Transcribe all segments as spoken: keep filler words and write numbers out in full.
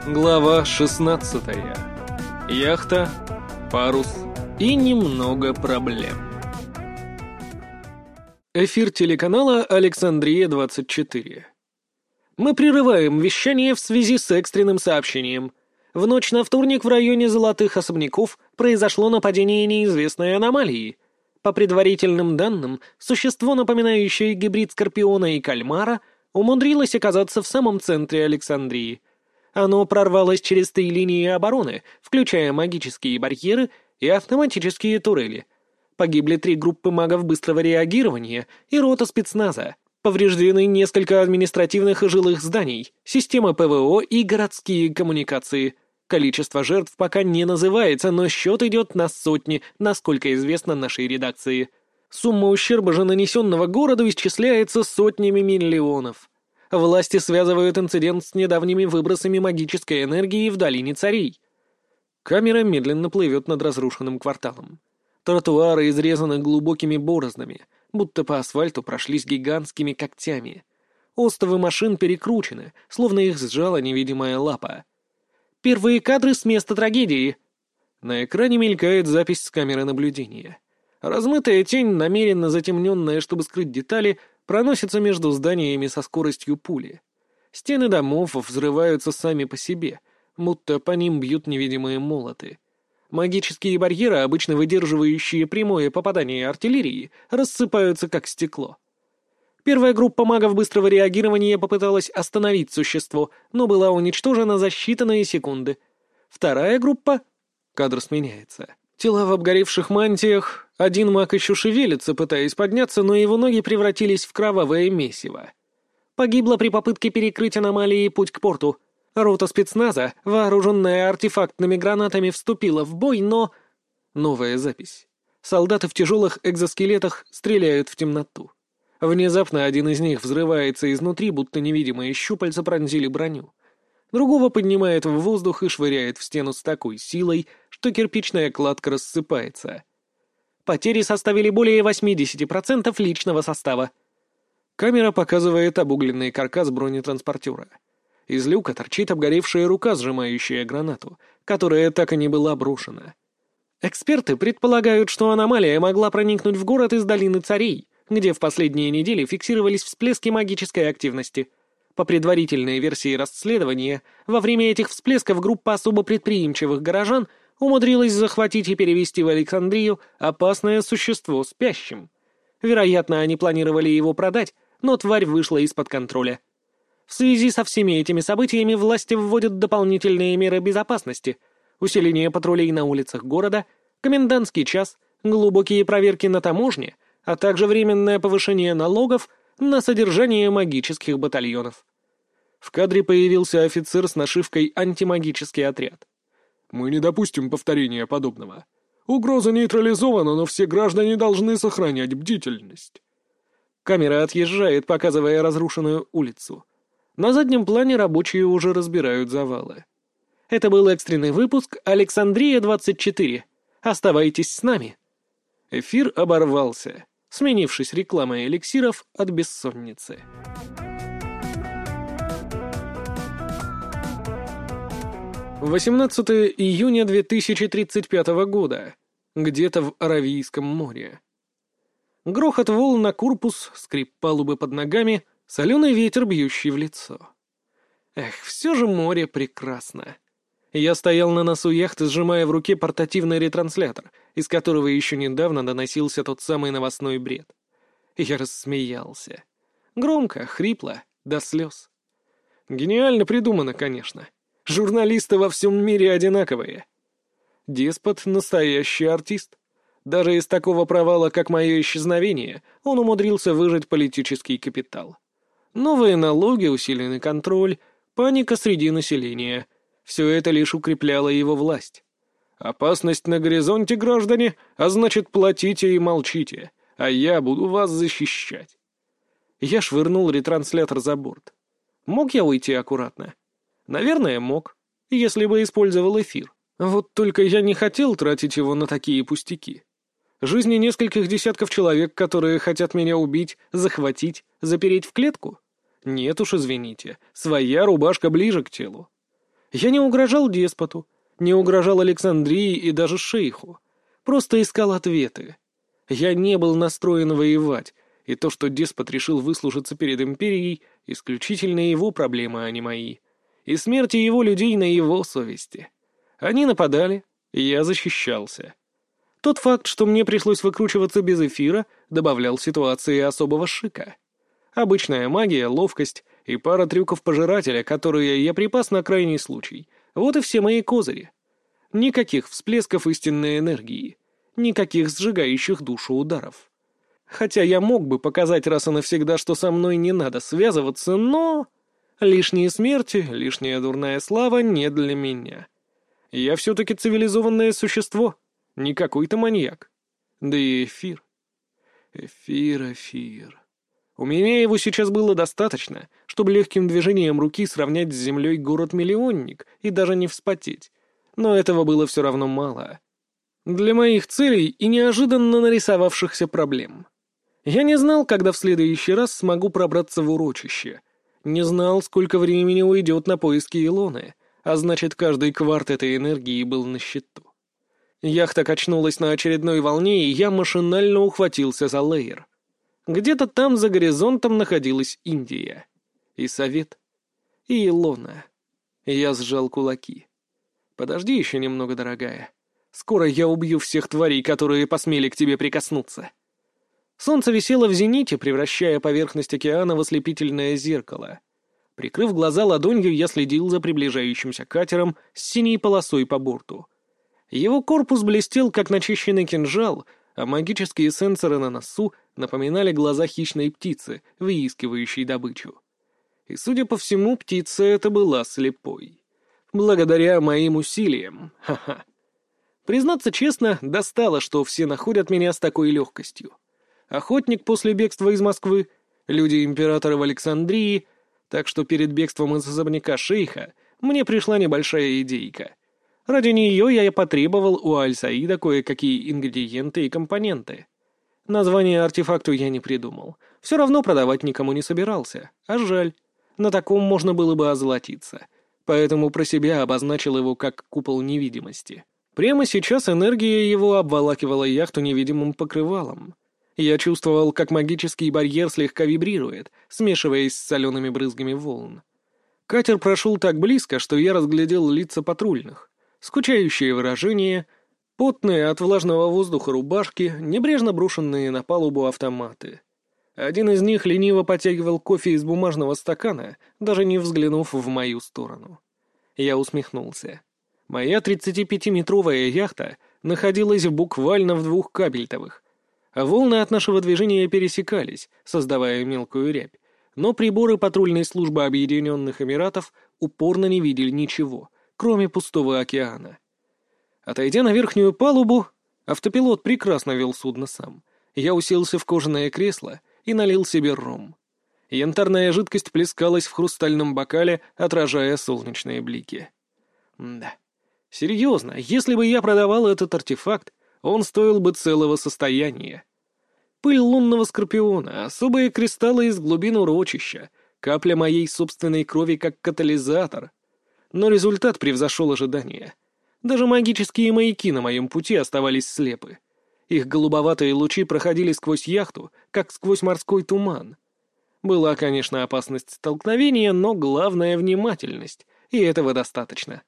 Глава шестнадцатая. Яхта, парус и немного проблем. Эфир телеканала «Александрия двадцать четыре». Мы прерываем вещание в связи с экстренным сообщением. В ночь на вторник в районе Золотых особняков произошло нападение неизвестной аномалии. По предварительным данным, существо, напоминающее гибрид скорпиона и кальмара, умудрилось оказаться в самом центре Александрии. Оно прорвалось через три линии обороны, включая магические барьеры и автоматические турели. Погибли три группы магов быстрого реагирования и рота спецназа. Повреждены несколько административных и жилых зданий, системы ПВО и городские коммуникации. Количество жертв пока не называется, но счет идет на сотни, насколько известно нашей редакции. Сумма ущерба же, нанесенного городу, исчисляется сотнями миллионов. Власти связывают инцидент с недавними выбросами магической энергии в долине царей. Камера медленно плывет над разрушенным кварталом. Тротуары изрезаны глубокими бороздами, будто по асфальту прошлись гигантскими когтями. Остовы машин перекручены, словно их сжала невидимая лапа. Первые кадры с места трагедии. На экране мелькает запись с камеры наблюдения. Размытая тень, намеренно затемненная, чтобы скрыть детали, проносится между зданиями со скоростью пули. Стены домов взрываются сами по себе, будто по ним бьют невидимые молоты. Магические барьеры, обычно выдерживающие прямое попадание артиллерии, рассыпаются как стекло. Первая группа магов быстрого реагирования попыталась остановить существо, но была уничтожена за считанные секунды. Вторая группа... Кадр сменяется. Тела в обгоревших мантиях. Один маг еще шевелится, пытаясь подняться, но его ноги превратились в кровавое месиво. Погибла при попытке перекрыть аномалии путь к порту. Рота спецназа, вооруженная артефактными гранатами, вступила в бой, но... Новая запись. Солдаты в тяжелых экзоскелетах стреляют в темноту. Внезапно один из них взрывается изнутри, будто невидимые щупальца пронзили броню. Другого поднимает в воздух и швыряет в стену с такой силой, что кирпичная кладка рассыпается. Потери составили более восемьдесят процентов личного состава. Камера показывает обугленный каркас бронетранспортера. Из люка торчит обгоревшая рука, сжимающая гранату, которая так и не была брошена. Эксперты предполагают, что аномалия могла проникнуть в город из долины царей, где в последние недели фиксировались всплески магической активности. По предварительной версии расследования, во время этих всплесков группа особо предприимчивых горожан умудрилась захватить и перевести в Александрию опасное существо спящим. Вероятно, они планировали его продать, но тварь вышла из-под контроля. В связи со всеми этими событиями власти вводят дополнительные меры безопасности, усиление патрулей на улицах города, комендантский час, глубокие проверки на таможне, а также временное повышение налогов на содержание магических батальонов. В кадре появился офицер с нашивкой «Антимагический отряд». «Мы не допустим повторения подобного. Угроза нейтрализована, но все граждане должны сохранять бдительность». Камера отъезжает, показывая разрушенную улицу. На заднем плане рабочие уже разбирают завалы. Это был экстренный выпуск «Александрия двадцать четыре». Оставайтесь с нами. Эфир оборвался, сменившись рекламой эликсиров от бессонницы. восемнадцатое июня две тысячи тридцать пятого года. Где-то в Аравийском море. Грохот волн на корпус, скрип палубы под ногами, соленый ветер, бьющий в лицо. Эх, все же море прекрасно. Я стоял на носу яхты, сжимая в руке портативный ретранслятор, из которого еще недавно доносился тот самый новостной бред. Я рассмеялся. Громко, хрипло, до слез. Гениально придумано, конечно. Журналисты во всем мире одинаковые. Деспот — настоящий артист. Даже из такого провала, как мое исчезновение, он умудрился выжать политический капитал. Новые налоги, усиленный контроль, паника среди населения — все это лишь укрепляло его власть. Опасность на горизонте, граждане, а значит, платите и молчите, а я буду вас защищать. Я швырнул ретранслятор за борт. Мог я уйти аккуратно? Наверное, мог, если бы использовал эфир. Вот только я не хотел тратить его на такие пустяки. Жизни нескольких десятков человек, которые хотят меня убить, захватить, запереть в клетку? Нет уж, извините, своя рубашка ближе к телу. Я не угрожал деспоту, не угрожал Александрии и даже шейху. Просто искал ответы. Я не был настроен воевать, и то, что деспот решил выслужиться перед империей, исключительно его проблема, а не мои. И смерти его людей на его совести. Они нападали, и я защищался. Тот факт, что мне пришлось выкручиваться без эфира, добавлял ситуации особого шика. Обычная магия, ловкость и пара трюков пожирателя, которые я припас на крайний случай. Вот и все мои козыри. Никаких всплесков истинной энергии. Никаких сжигающих душу ударов. Хотя я мог бы показать раз и навсегда, что со мной не надо связываться, но... Лишние смерти, лишняя дурная слава не для меня. Я все-таки цивилизованное существо, не какой-то маньяк. Да и эфир. Эфир, эфир. У меня его сейчас было достаточно, чтобы легким движением руки сравнять с землей город-миллионник и даже не вспотеть. Но этого было все равно мало. Для моих целей и неожиданно нарисовавшихся проблем. Я не знал, когда в следующий раз смогу пробраться в урочище. Не знал, сколько времени уйдет на поиски Илоны, а значит, каждый кварт этой энергии был на счету. Яхта качнулась на очередной волне, и я машинально ухватился за леер. Где-то там за горизонтом находилась Индия. И Совет. И Илона. Я сжал кулаки. Подожди еще немного, дорогая. Скоро я убью всех тварей, которые посмели к тебе прикоснуться. Солнце висело в зените, превращая поверхность океана в ослепительное зеркало. Прикрыв глаза ладонью, я следил за приближающимся катером с синей полосой по борту. Его корпус блестел, как начищенный кинжал, а магические сенсоры на носу напоминали глаза хищной птицы, выискивающей добычу. И, судя по всему, птица эта была слепой. Благодаря моим усилиям. Ха-ха. Признаться честно, достало, что все находят меня с такой легкостью. Охотник после бегства из Москвы, люди императора в Александрии, так что перед бегством из особняка шейха мне пришла небольшая идейка. Ради нее я и потребовал у Аль-Саида кое-какие ингредиенты и компоненты. Название артефакту я не придумал. Все равно продавать никому не собирался, а жаль. На таком можно было бы озолотиться. Поэтому про себя обозначил его как купол невидимости. Прямо сейчас энергия его обволакивала яхту невидимым покрывалом. Я чувствовал, как магический барьер слегка вибрирует, смешиваясь с солеными брызгами волн. Катер прошел так близко, что я разглядел лица патрульных. Скучающие выражения, потные от влажного воздуха рубашки, небрежно брошенные на палубу автоматы. Один из них лениво потягивал кофе из бумажного стакана, даже не взглянув в мою сторону. Я усмехнулся. Моя тридцатипятиметровая яхта находилась буквально в двух кабельтовых, а волны от нашего движения пересекались, создавая мелкую рябь, но приборы патрульной службы Объединенных Эмиратов упорно не видели ничего, кроме пустого океана. Отойдя на верхнюю палубу, автопилот прекрасно вел судно сам. Я уселся в кожаное кресло и налил себе ром. Янтарная жидкость плескалась в хрустальном бокале, отражая солнечные блики. Да. Серьезно, если бы я продавал этот артефакт, он стоил бы целого состояния. Пыль лунного скорпиона, особые кристаллы из глубин урочища, капля моей собственной крови как катализатор. Но результат превзошел ожидания. Даже магические маяки на моем пути оставались слепы. Их голубоватые лучи проходили сквозь яхту, как сквозь морской туман. Была, конечно, опасность столкновения, но главное — внимательность, и этого достаточно.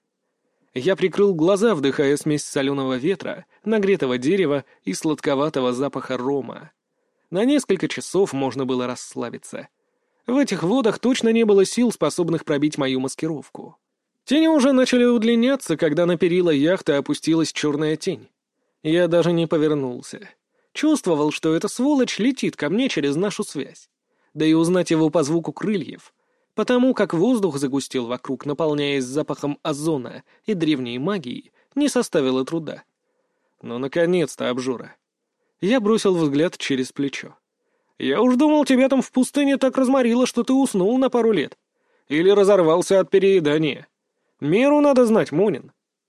Я прикрыл глаза, вдыхая смесь соленого ветра, нагретого дерева и сладковатого запаха рома. На несколько часов можно было расслабиться. В этих водах точно не было сил, способных пробить мою маскировку. Тени уже начали удлиняться, когда на перила яхты опустилась черная тень. Я даже не повернулся. Чувствовал, что эта сволочь летит ко мне через нашу связь. Да и узнать его по звуку крыльев, потому как воздух загустел вокруг, наполняясь запахом озона и древней магии, не составило труда. Ну, наконец-то, обжора. Я бросил взгляд через плечо. Я уж думал, тебя там в пустыне так разморило, что ты уснул на пару лет. Или разорвался от переедания. Меру надо знать, Мунин.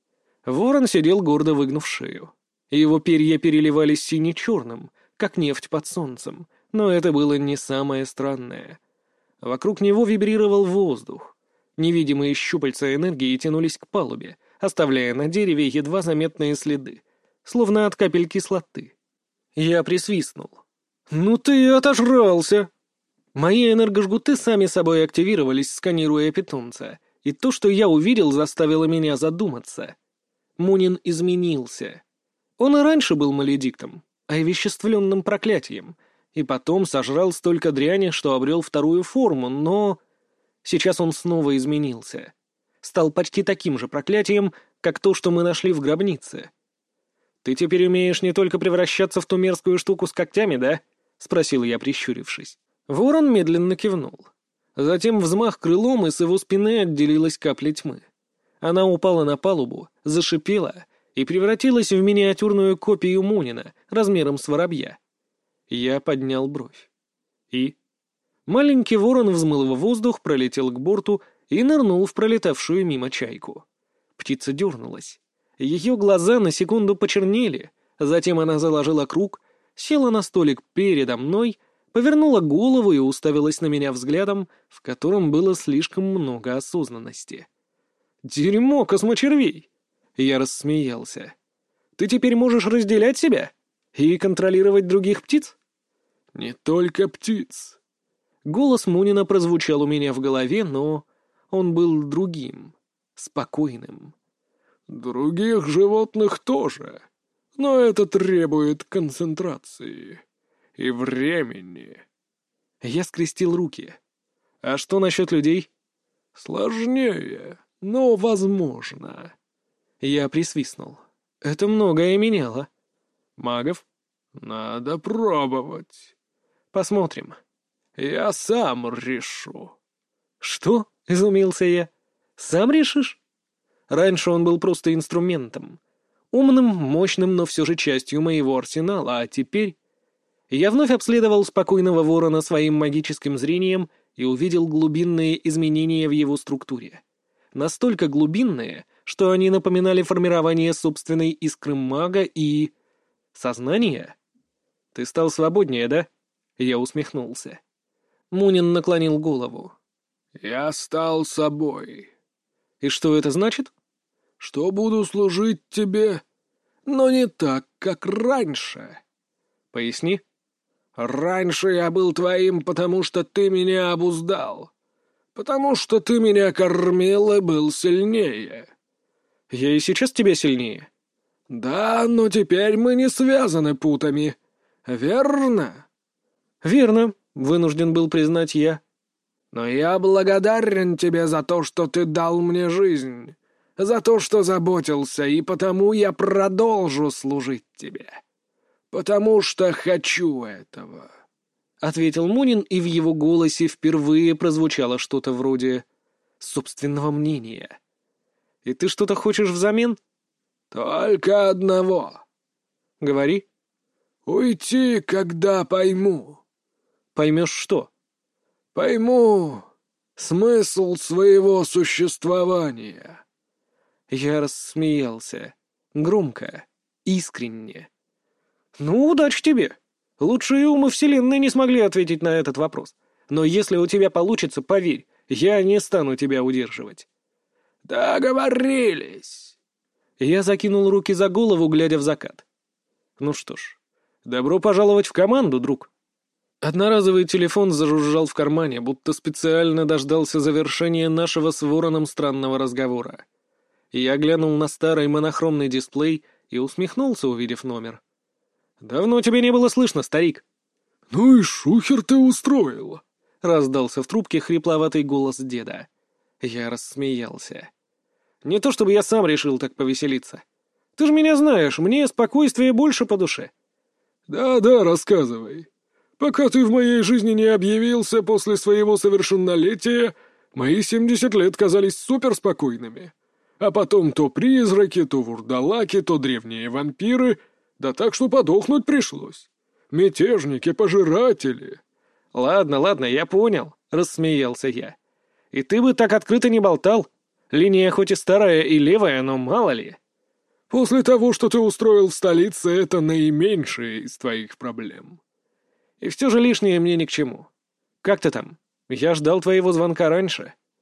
Ворон сидел гордо выгнув шею. Его перья переливались сине-черным, как нефть под солнцем, но это было не самое странное. Вокруг него вибрировал воздух. Невидимые щупальца энергии тянулись к палубе, оставляя на дереве едва заметные следы, словно от капель кислоты. Я присвистнул. «Ну ты отожрался!» Мои энергожгуты сами собой активировались, сканируя питомца, и то, что я увидел, заставило меня задуматься. Мунин изменился. Он и раньше был маледиктом, овеществленным проклятием, и потом сожрал столько дряни, что обрел вторую форму, но... Сейчас он снова изменился. Стал почти таким же проклятием, как то, что мы нашли в гробнице. «Ты теперь умеешь не только превращаться в ту мерзкую штуку с когтями, да?» — спросил я, прищурившись. Ворон медленно кивнул. Затем взмах крылом, и с его спины отделилась капля тьмы. Она упала на палубу, зашипела и превратилась в миниатюрную копию Мунина, размером с воробья. Я поднял бровь. И... Маленький ворон взмыл в воздух, пролетел к борту и нырнул в пролетавшую мимо чайку. Птица дернулась. Ее глаза на секунду почернели, затем она заложила круг, села на столик передо мной, повернула голову и уставилась на меня взглядом, в котором было слишком много осознанности. «Дерьмо космочервей!» Я рассмеялся. «Ты теперь можешь разделять себя и контролировать других птиц?» «Не только птиц». Голос Мунина прозвучал у меня в голове, но он был другим, спокойным. «Других животных тоже, но это требует концентрации и времени». Я скрестил руки. «А что насчет людей?» «Сложнее, но возможно». Я присвистнул. «Это многое меняло». «Магов?» «Надо пробовать». «Посмотрим». «Я сам решу». «Что?» — изумился я. «Сам решишь?» Раньше он был просто инструментом. Умным, мощным, но все же частью моего арсенала, а теперь... Я вновь обследовал спокойного ворона своим магическим зрением и увидел глубинные изменения в его структуре. Настолько глубинные, что они напоминали формирование собственной искры мага и... сознания. «Ты стал свободнее, да?» Я усмехнулся. Мунин наклонил голову. «Я стал собой». «И что это значит?» «Что буду служить тебе, но не так, как раньше». «Поясни». «Раньше я был твоим, потому что ты меня обуздал. Потому что ты меня кормил и был сильнее». «Я и сейчас тебя сильнее». «Да, но теперь мы не связаны путами. Верно?» «Верно», — вынужден был признать я. «Но я благодарен тебе за то, что ты дал мне жизнь, за то, что заботился, и потому я продолжу служить тебе. Потому что хочу этого», — ответил Мунин, и в его голосе впервые прозвучало что-то вроде собственного мнения. «И ты что-то хочешь взамен?» «Только одного». «Говори». «Уйти, когда пойму». «Поймешь что?» «Пойму смысл своего существования». Я рассмеялся. Громко, искренне. «Ну, удачи тебе. Лучшие умы Вселенной не смогли ответить на этот вопрос. Но если у тебя получится, поверь, я не стану тебя удерживать». «Договорились». Я закинул руки за голову, глядя в закат. «Ну что ж, добро пожаловать в команду, друг». Одноразовый телефон зажужжал в кармане, будто специально дождался завершения нашего с Вороном странного разговора. Я глянул на старый монохромный дисплей и усмехнулся, увидев номер. «Давно тебя не было слышно, старик». «Ну и шухер ты устроил», — раздался в трубке хрипловатый голос деда. Я рассмеялся. «Не то чтобы я сам решил так повеселиться. Ты же меня знаешь, мне спокойствие больше по душе». «Да-да, рассказывай. Пока ты в моей жизни не объявился после своего совершеннолетия, мои семьдесят лет казались суперспокойными. А потом то призраки, то вурдалаки, то древние вампиры, да так, что подохнуть пришлось. Мятежники, пожиратели». «Ладно, ладно, я понял», — рассмеялся я. «И ты бы так открыто не болтал. Линия хоть и старая и левая, но мало ли». «После того, что ты устроил в столице, это наименьшее из твоих проблем». «И все же лишнее мне ни к чему. Как ты там? Я ждал твоего звонка раньше».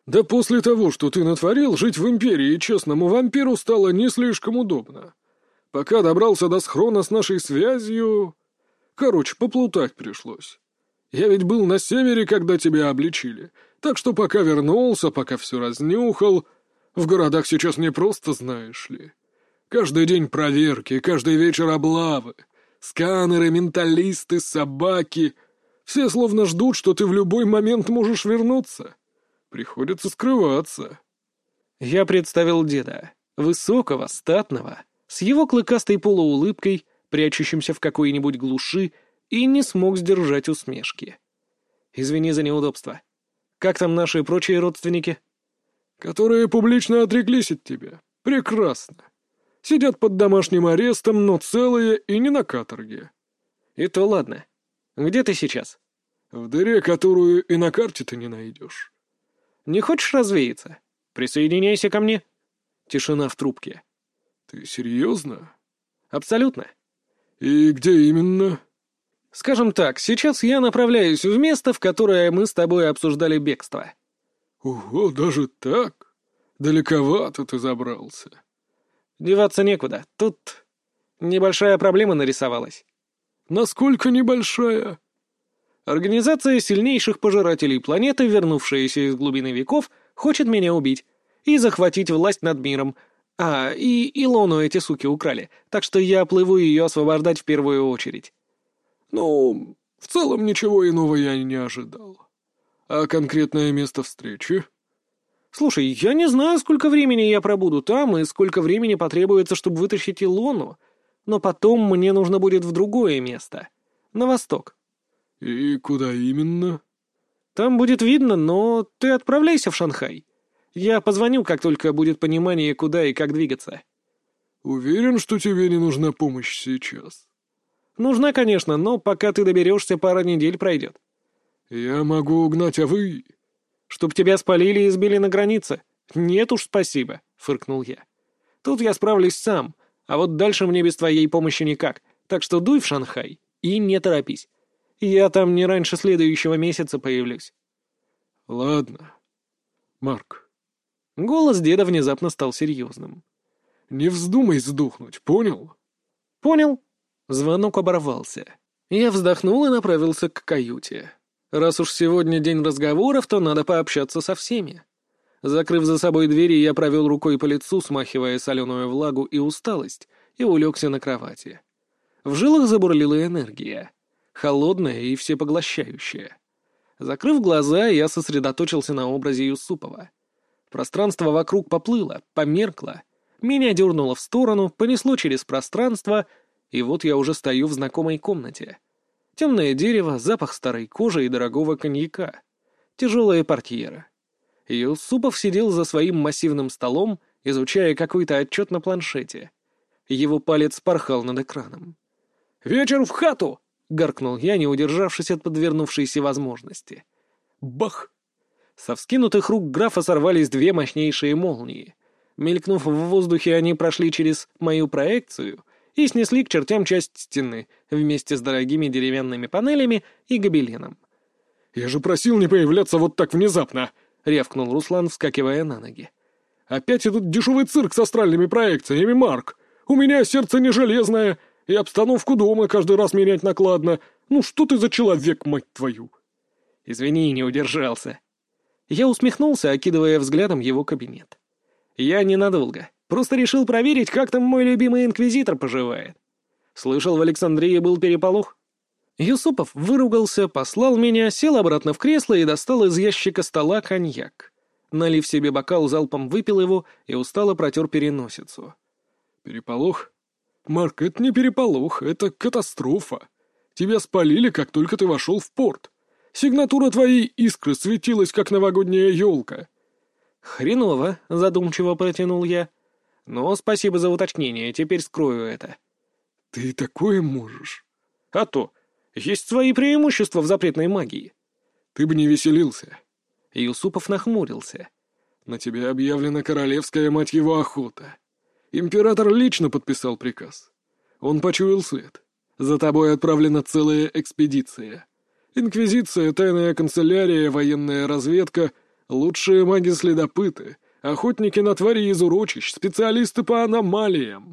Да после того, что ты натворил, жить в Империи честному вампиру стало не слишком удобно. Пока добрался до схрона с нашей связью... Короче, поплутать пришлось. Я ведь был на севере, когда тебя обличили, так что пока вернулся, пока все разнюхал... В городах сейчас не просто, знаешь ли. Каждый день проверки, каждый вечер облавы. Сканеры, менталисты, собаки. Все словно ждут, что ты в любой момент можешь вернуться. Приходится скрываться. Я представил деда, высокого, статного, с его клыкастой полуулыбкой, прячущимся в какой-нибудь глуши, и не смог сдержать усмешки. Извини за неудобство. Как там наши прочие родственники? Которые публично отреклись от тебя. Прекрасно. Сидят под домашним арестом, но целые и не на каторге. И то ладно. Где ты сейчас? В дыре, которую и на карте ты не найдешь. Не хочешь развеяться? Присоединяйся ко мне. Тишина в трубке. Ты серьезно? Абсолютно. И где именно? Скажем так, сейчас я направляюсь в место, в которое мы с тобой обсуждали бегство. Ого, даже так? Далековато ты забрался. Деваться некуда. Тут небольшая проблема нарисовалась. Насколько небольшая? Организация сильнейших пожирателей планеты, вернувшаяся из глубины веков, хочет меня убить и захватить власть над миром. А, и Илону эти суки украли, так что я плыву ее освобождать в первую очередь. Ну, в целом ничего иного я не ожидал. А конкретное место встречи? Слушай, я не знаю, сколько времени я пробуду там и сколько времени потребуется, чтобы вытащить Илону, но потом мне нужно будет в другое место, на восток. И куда именно? Там будет видно, но ты отправляйся в Шанхай. Я позвоню, как только будет понимание, куда и как двигаться. Уверен, что тебе не нужна помощь сейчас? Нужна, конечно, но пока ты доберешься, пара недель пройдет. Я могу угнать, а вы... Чтоб тебя спалили и сбили на границе? Нет уж, спасибо, фыркнул я. Тут я справлюсь сам, а вот дальше мне без твоей помощи никак, так что дуй в Шанхай и не торопись. Я там не раньше следующего месяца появлюсь. Ладно. Марк. Голос деда внезапно стал серьезным. Не вздумай сдохнуть, понял? Понял. Звонок оборвался. Я вздохнул и направился к каюте. Раз уж сегодня день разговоров, то надо пообщаться со всеми. Закрыв за собой двери, я провел рукой по лицу, смахивая соленую влагу и усталость, и улегся на кровати. В жилах забурлила энергия. Холодная и всепоглощающая. Закрыв глаза, я сосредоточился на образе Юсупова. Пространство вокруг поплыло, померкло. Меня дернуло в сторону, понесло через пространство, и вот я уже стою в знакомой комнате. Темное дерево, запах старой кожи и дорогого коньяка. Тяжелая портьера. Юсупов сидел за своим массивным столом, изучая какой-то отчет на планшете. Его палец порхал над экраном. «Вечер в хату!» — гаркнул я, не удержавшись от подвернувшейся возможности. Бах! Со вскинутых рук графа сорвались две мощнейшие молнии. Мелькнув в воздухе, они прошли через мою проекцию и снесли к чертям часть стены вместе с дорогими деревянными панелями и гобеленом. «Я же просил не появляться вот так внезапно!» — рявкнул Руслан, вскакивая на ноги. «Опять этот дешевый цирк с астральными проекциями, Марк! У меня сердце не железное, и обстановку дома каждый раз менять накладно. Ну что ты за человек, мать твою?» «Извини, не удержался». Я усмехнулся, окидывая взглядом его кабинет. «Я ненадолго. Просто решил проверить, как там мой любимый инквизитор поживает. Слышал, в Александрии был переполох?» Юсупов выругался, послал меня, сел обратно в кресло и достал из ящика стола коньяк. Налив себе бокал, залпом выпил его и устало протер переносицу. «Переполох? Марк, это не переполох, это катастрофа. Тебя спалили, как только ты вошел в порт. Сигнатура твоей искры светилась, как новогодняя елка». «Хреново», — задумчиво протянул я. «Но спасибо за уточнение, теперь скрою это». «Ты такое можешь?» «А то. Есть свои преимущества в запретной магии». «Ты бы не веселился». Юсупов нахмурился. «На тебя объявлена королевская, мать его, охота. Император лично подписал приказ. Он почуял след. За тобой отправлена целая экспедиция. Инквизиция, тайная канцелярия, военная разведка, Лучшие маги-следопыты, охотники на твари из урочищ, специалисты по аномалиям.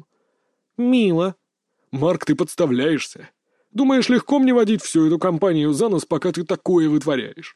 Мило. Марк, ты подставляешься. Думаешь, легко мне водить всю эту компанию за нос, пока ты такое вытворяешь?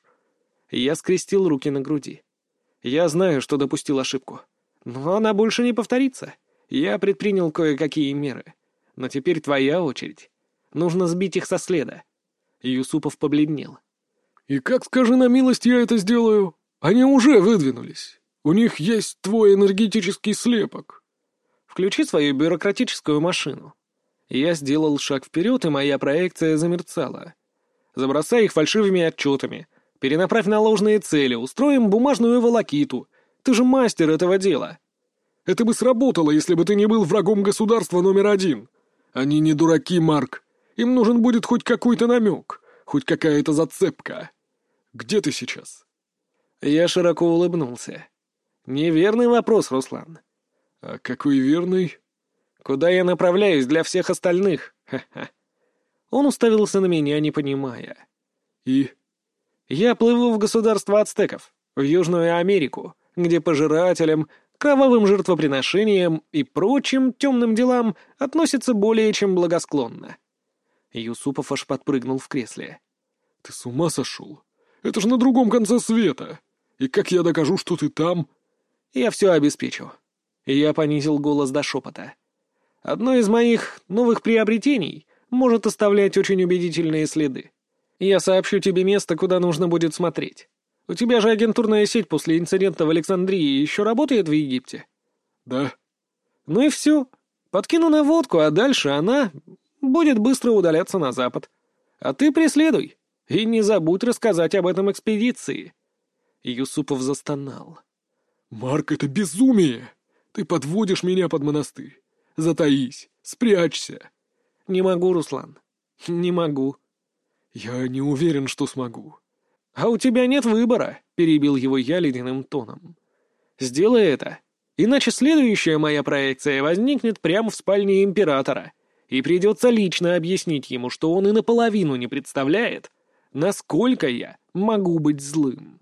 Я скрестил руки на груди. Я знаю, что допустил ошибку. Но она больше не повторится. Я предпринял кое-какие меры. Но теперь твоя очередь. Нужно сбить их со следа. Юсупов побледнел. И как, скажи на милость, я это сделаю? Они уже выдвинулись. У них есть твой энергетический слепок. Включи свою бюрократическую машину. Я сделал шаг вперед, и моя проекция замерцала. Забросай их фальшивыми отчетами. Перенаправь на ложные цели, устроим бумажную волокиту. Ты же мастер этого дела. Это бы сработало, если бы ты не был врагом государства номер один. Они не дураки, Марк. Им нужен будет хоть какой-то намек, хоть какая-то зацепка. Где ты сейчас? Я широко улыбнулся. Неверный вопрос, Руслан. А какой верный? Куда я направляюсь для всех остальных? Ха-ха. Он уставился на меня, не понимая. И? Я плыву в государство ацтеков, в Южную Америку, где пожирателям, кровавым жертвоприношениям и прочим темным делам относятся более чем благосклонно. Юсупов аж подпрыгнул в кресле. Ты с ума сошел? Это же на другом конце света. И как я докажу, что ты там? Я все обеспечу. Я понизил голос до шепота. Одно из моих новых приобретений может оставлять очень убедительные следы. Я сообщу тебе место, куда нужно будет смотреть. У тебя же агентурная сеть после инцидента в Александрии еще работает в Египте? Да. Ну и все. Подкину наводку, а дальше она будет быстро удаляться на запад. А ты преследуй. И не забудь рассказать об этом экспедиции. Юсупов застонал. Марк, это безумие. Ты подводишь меня под монастырь. Затаись, спрячься. Не могу, Руслан. Не могу. Я не уверен, что смогу. А у тебя нет выбора, перебил его я ледяным тоном. Сделай это, иначе следующая моя проекция возникнет прямо в спальне императора, и придется лично объяснить ему, что он и наполовину не представляет, насколько я могу быть злым.